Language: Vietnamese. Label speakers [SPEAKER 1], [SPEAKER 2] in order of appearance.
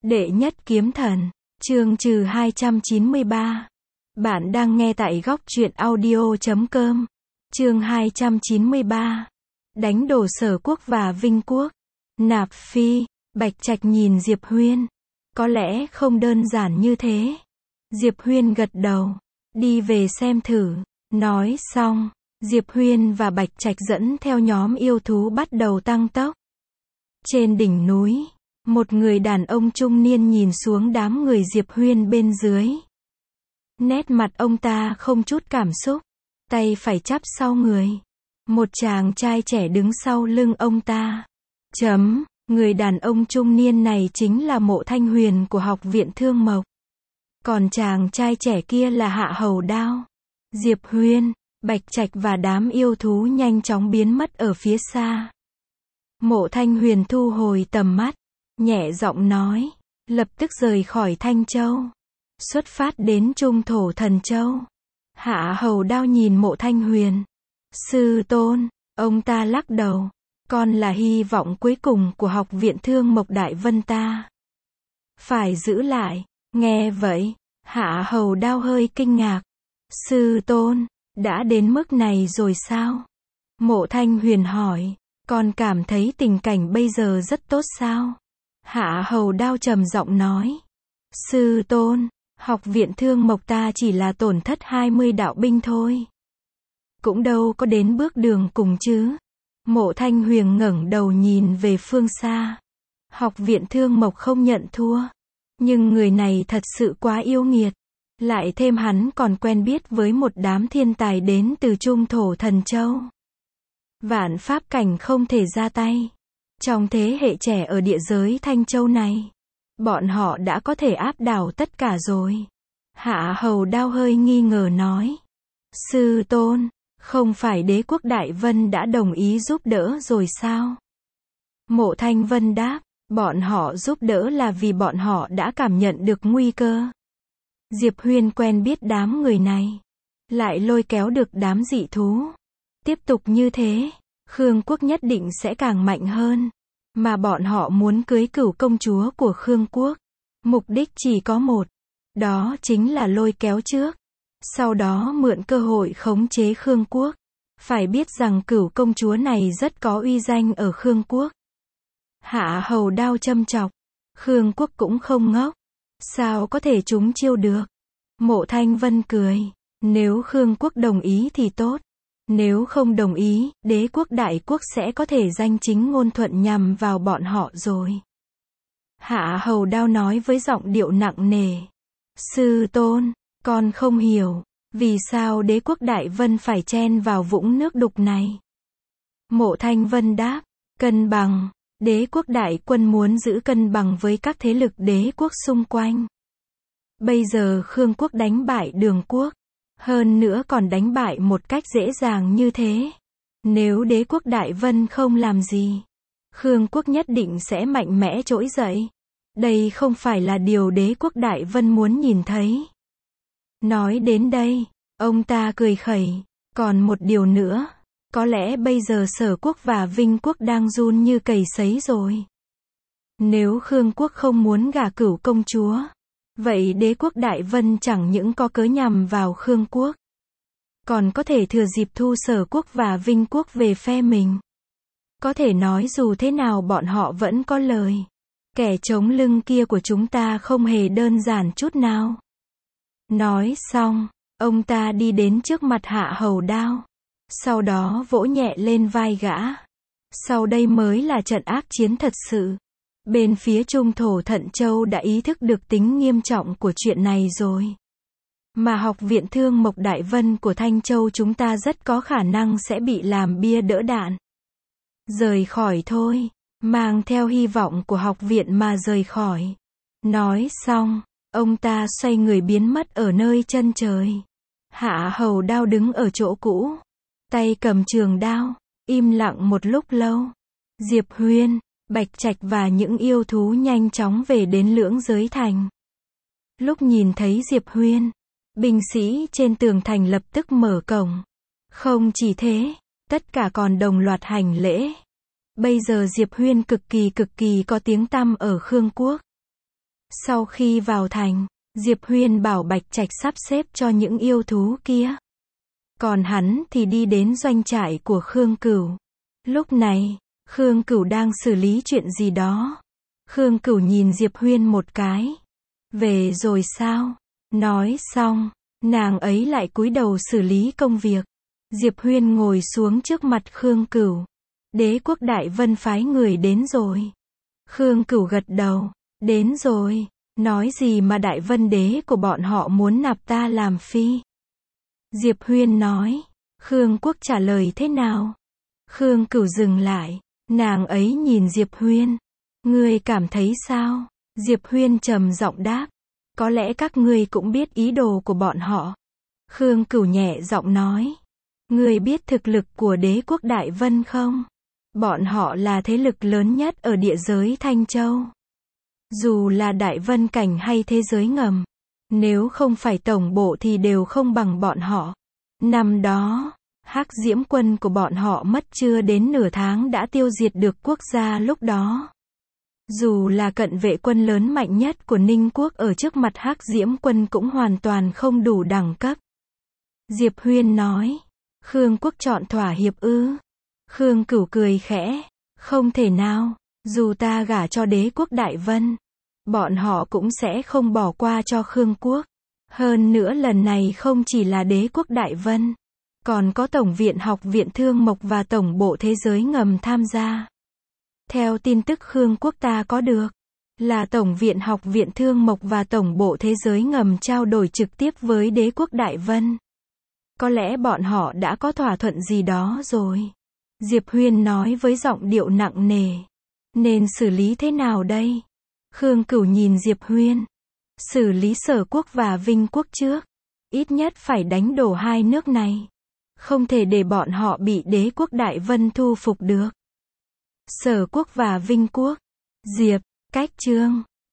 [SPEAKER 1] Đệ nhất kiếm thần, chương trừ 293. Bạn đang nghe tại góc truyện audio.com. Chương 293. Đánh đổ Sở Quốc và Vinh Quốc. Nạp Phi, Bạch Trạch nhìn Diệp Huyên. Có lẽ không đơn giản như thế. Diệp Huyên gật đầu. Đi về xem thử. Nói xong, Diệp Huyên và Bạch Trạch dẫn theo nhóm yêu thú bắt đầu tăng tốc. Trên đỉnh núi, một người đàn ông trung niên nhìn xuống đám người Diệp Huyên bên dưới. Nét mặt ông ta không chút cảm xúc, tay phải chắp sau người. Một chàng trai trẻ đứng sau lưng ông ta. Người đàn ông trung niên này chính là Mộ Thanh Huyền của Học viện Thương Mộc. Còn chàng trai trẻ kia là Hạ Hầu Đao. Diệp Huyên, Bạch Trạch và đám yêu thú nhanh chóng biến mất ở phía xa. Mộ Thanh Huyền thu hồi tầm mắt, nhẹ giọng nói, lập tức rời khỏi Thanh Châu, xuất phát đến Trung Thổ Thần Châu. Hạ Hầu Đao nhìn Mộ Thanh Huyền. Sư tôn, ông ta lắc đầu, con là hy vọng cuối cùng của Học viện Thương Mộc Đại Vân ta. Phải giữ lại. Nghe vậy, Hạ Hầu Đao hơi kinh ngạc. Sư tôn, đã đến mức này rồi sao? Mộ Thanh Huyền hỏi, con cảm thấy tình cảnh bây giờ rất tốt sao? Hạ Hầu Đao trầm giọng nói. Sư tôn, Học viện Thương Mộc ta chỉ là tổn thất 20 đạo binh thôi. Cũng đâu có đến bước đường cùng chứ. Mộ Thanh Huyền ngẩng đầu nhìn về phương xa. Học viện Thương Mộc không nhận thua. Nhưng người này thật sự quá yêu nghiệt. Lại thêm hắn còn quen biết với một đám thiên tài đến từ Trung Thổ Thần Châu. Vạn pháp cảnh không thể ra tay. Trong thế hệ trẻ ở địa giới Thanh Châu này, bọn họ đã có thể áp đảo tất cả rồi. Hạ Hầu Đao hơi nghi ngờ nói. Sư tôn, không phải Đế quốc Đại Vân đã đồng ý giúp đỡ rồi sao? Mộ Thanh Vân đáp, bọn họ giúp đỡ là vì bọn họ đã cảm nhận được nguy cơ. Diệp Huyên quen biết đám người này, lại lôi kéo được đám dị thú. Tiếp tục như thế, Khương Quốc nhất định sẽ càng mạnh hơn. Mà bọn họ muốn cưới cửu công chúa của Khương Quốc. Mục đích chỉ có một. Đó chính là lôi kéo trước. Sau đó mượn cơ hội khống chế Khương Quốc. Phải biết rằng cửu công chúa này rất có uy danh ở Khương Quốc. Hạ Hầu Đao châm chọc. Khương Quốc cũng không ngốc. Sao có thể trúng chiêu được? Mộ Thanh Vân cười. Nếu Khương Quốc đồng ý thì tốt. Nếu không đồng ý, Đế quốc Đại quốc sẽ có thể danh chính ngôn thuận nhằm vào bọn họ rồi. Hạ Hầu Đao nói với giọng điệu nặng nề. Sư tôn, con không hiểu, vì sao Đế quốc Đại Vân phải chen vào vũng nước đục này? Mộ Thanh Vân đáp, cân bằng. Đế quốc Đại quân muốn giữ cân bằng với các thế lực đế quốc xung quanh. Bây giờ Khương Quốc đánh bại Đường Quốc. Hơn nữa còn đánh bại một cách dễ dàng như thế. Nếu Đế quốc Đại Vân không làm gì, Khương Quốc nhất định sẽ mạnh mẽ trỗi dậy. Đây không phải là điều Đế quốc Đại Vân muốn nhìn thấy. Nói đến đây, ông ta cười khẩy. Còn một điều nữa, có lẽ bây giờ Sở Quốc và Vinh Quốc đang run như cầy sấy rồi. Nếu Khương Quốc không muốn gả cửu công chúa, vậy Đế quốc Đại Vân chẳng những có cớ nhằm vào Khương Quốc, còn có thể thừa dịp thu Sở Quốc và Vinh Quốc về phe mình. Có thể nói dù thế nào bọn họ vẫn có lời. Kẻ chống lưng kia của chúng ta không hề đơn giản chút nào. Nói xong, ông ta đi đến trước mặt Hạ Hầu Đao. Sau đó vỗ nhẹ lên vai gã. Sau đây mới là trận ác chiến thật sự. Bên phía Trung Thổ Thận Châu đã ý thức được tính nghiêm trọng của chuyện này rồi. Mà Học viện Thương Mộc Đại Vân của Thanh Châu chúng ta rất có khả năng sẽ bị làm bia đỡ đạn. Rời khỏi thôi. Mang theo hy vọng của học viện mà rời khỏi. Nói xong, ông ta xoay người biến mất ở nơi chân trời. Hạ Hầu Đao đứng ở chỗ cũ, tay cầm trường đao, im lặng một lúc lâu. Diệp Huyên, Bạch Trạch và những yêu thú nhanh chóng về đến Lưỡng Giới Thành. Lúc nhìn thấy Diệp Huyên, binh sĩ trên tường thành lập tức mở cổng. Không chỉ thế, tất cả còn đồng loạt hành lễ. Bây giờ Diệp Huyên cực kỳ có tiếng tăm ở Khương Quốc. Sau khi vào thành, Diệp Huyên bảo Bạch Trạch sắp xếp cho những yêu thú kia. Còn hắn thì đi đến doanh trại của Khương Cửu. Lúc này, Khương Cửu đang xử lý chuyện gì đó. Khương Cửu nhìn Diệp Huyên một cái. Về rồi sao? Nói xong, nàng ấy lại cúi đầu xử lý công việc. Diệp Huyên ngồi xuống trước mặt Khương Cửu. Đế quốc Đại Vân phái người đến rồi. Khương Cửu gật đầu. Đến rồi. Nói gì mà Đại Vân đế của bọn họ muốn nạp ta làm phi? Diệp Huyên nói. Khương Quốc trả lời thế nào? Khương Cửu dừng lại. Nàng ấy nhìn Diệp Huyên. Ngươi cảm thấy sao? Diệp Huyên trầm giọng đáp. Có lẽ các ngươi cũng biết ý đồ của bọn họ. Khương Cửu nhẹ giọng nói. Ngươi biết thực lực của đế quốc Đại Vân không? Bọn họ là thế lực lớn nhất ở địa giới Thanh Châu. Dù là Đại Vân cảnh hay thế giới ngầm, nếu không phải tổng bộ thì đều không bằng bọn họ. Năm đó, Hắc Diễm quân của bọn họ mất chưa đến nửa tháng đã tiêu diệt được quốc gia lúc đó. Dù là cận vệ quân lớn mạnh nhất của Ninh quốc ở trước mặt Hắc Diễm quân cũng hoàn toàn không đủ đẳng cấp. Diệp Huyên nói. Khương Quốc chọn thỏa hiệp ư? Khương Cửu cười khẽ. Không thể nào, dù ta gả cho đế quốc Đại Vân, bọn họ cũng sẽ không bỏ qua cho Khương Quốc. Hơn nữa lần này không chỉ là đế quốc Đại Vân, còn có Tổng viện Học viện Thương Mộc và Tổng bộ Thế giới ngầm tham gia. Theo tin tức Khương Quốc ta có được, là Tổng viện Học viện Thương Mộc và Tổng bộ Thế giới ngầm trao đổi trực tiếp với đế quốc Đại Vân. Có lẽ bọn họ đã có thỏa thuận gì đó rồi. Diệp Huyên nói với giọng điệu nặng nề. Nên xử lý thế nào đây? Khương Cửu nhìn Diệp Huyên. Xử lý Sở Quốc và Vinh Quốc trước. Ít nhất phải đánh đổ hai nước này. Không thể để bọn họ bị đế quốc Đại Vân thu phục được. Sở Quốc và Vinh Quốc. Diệp, cách chương.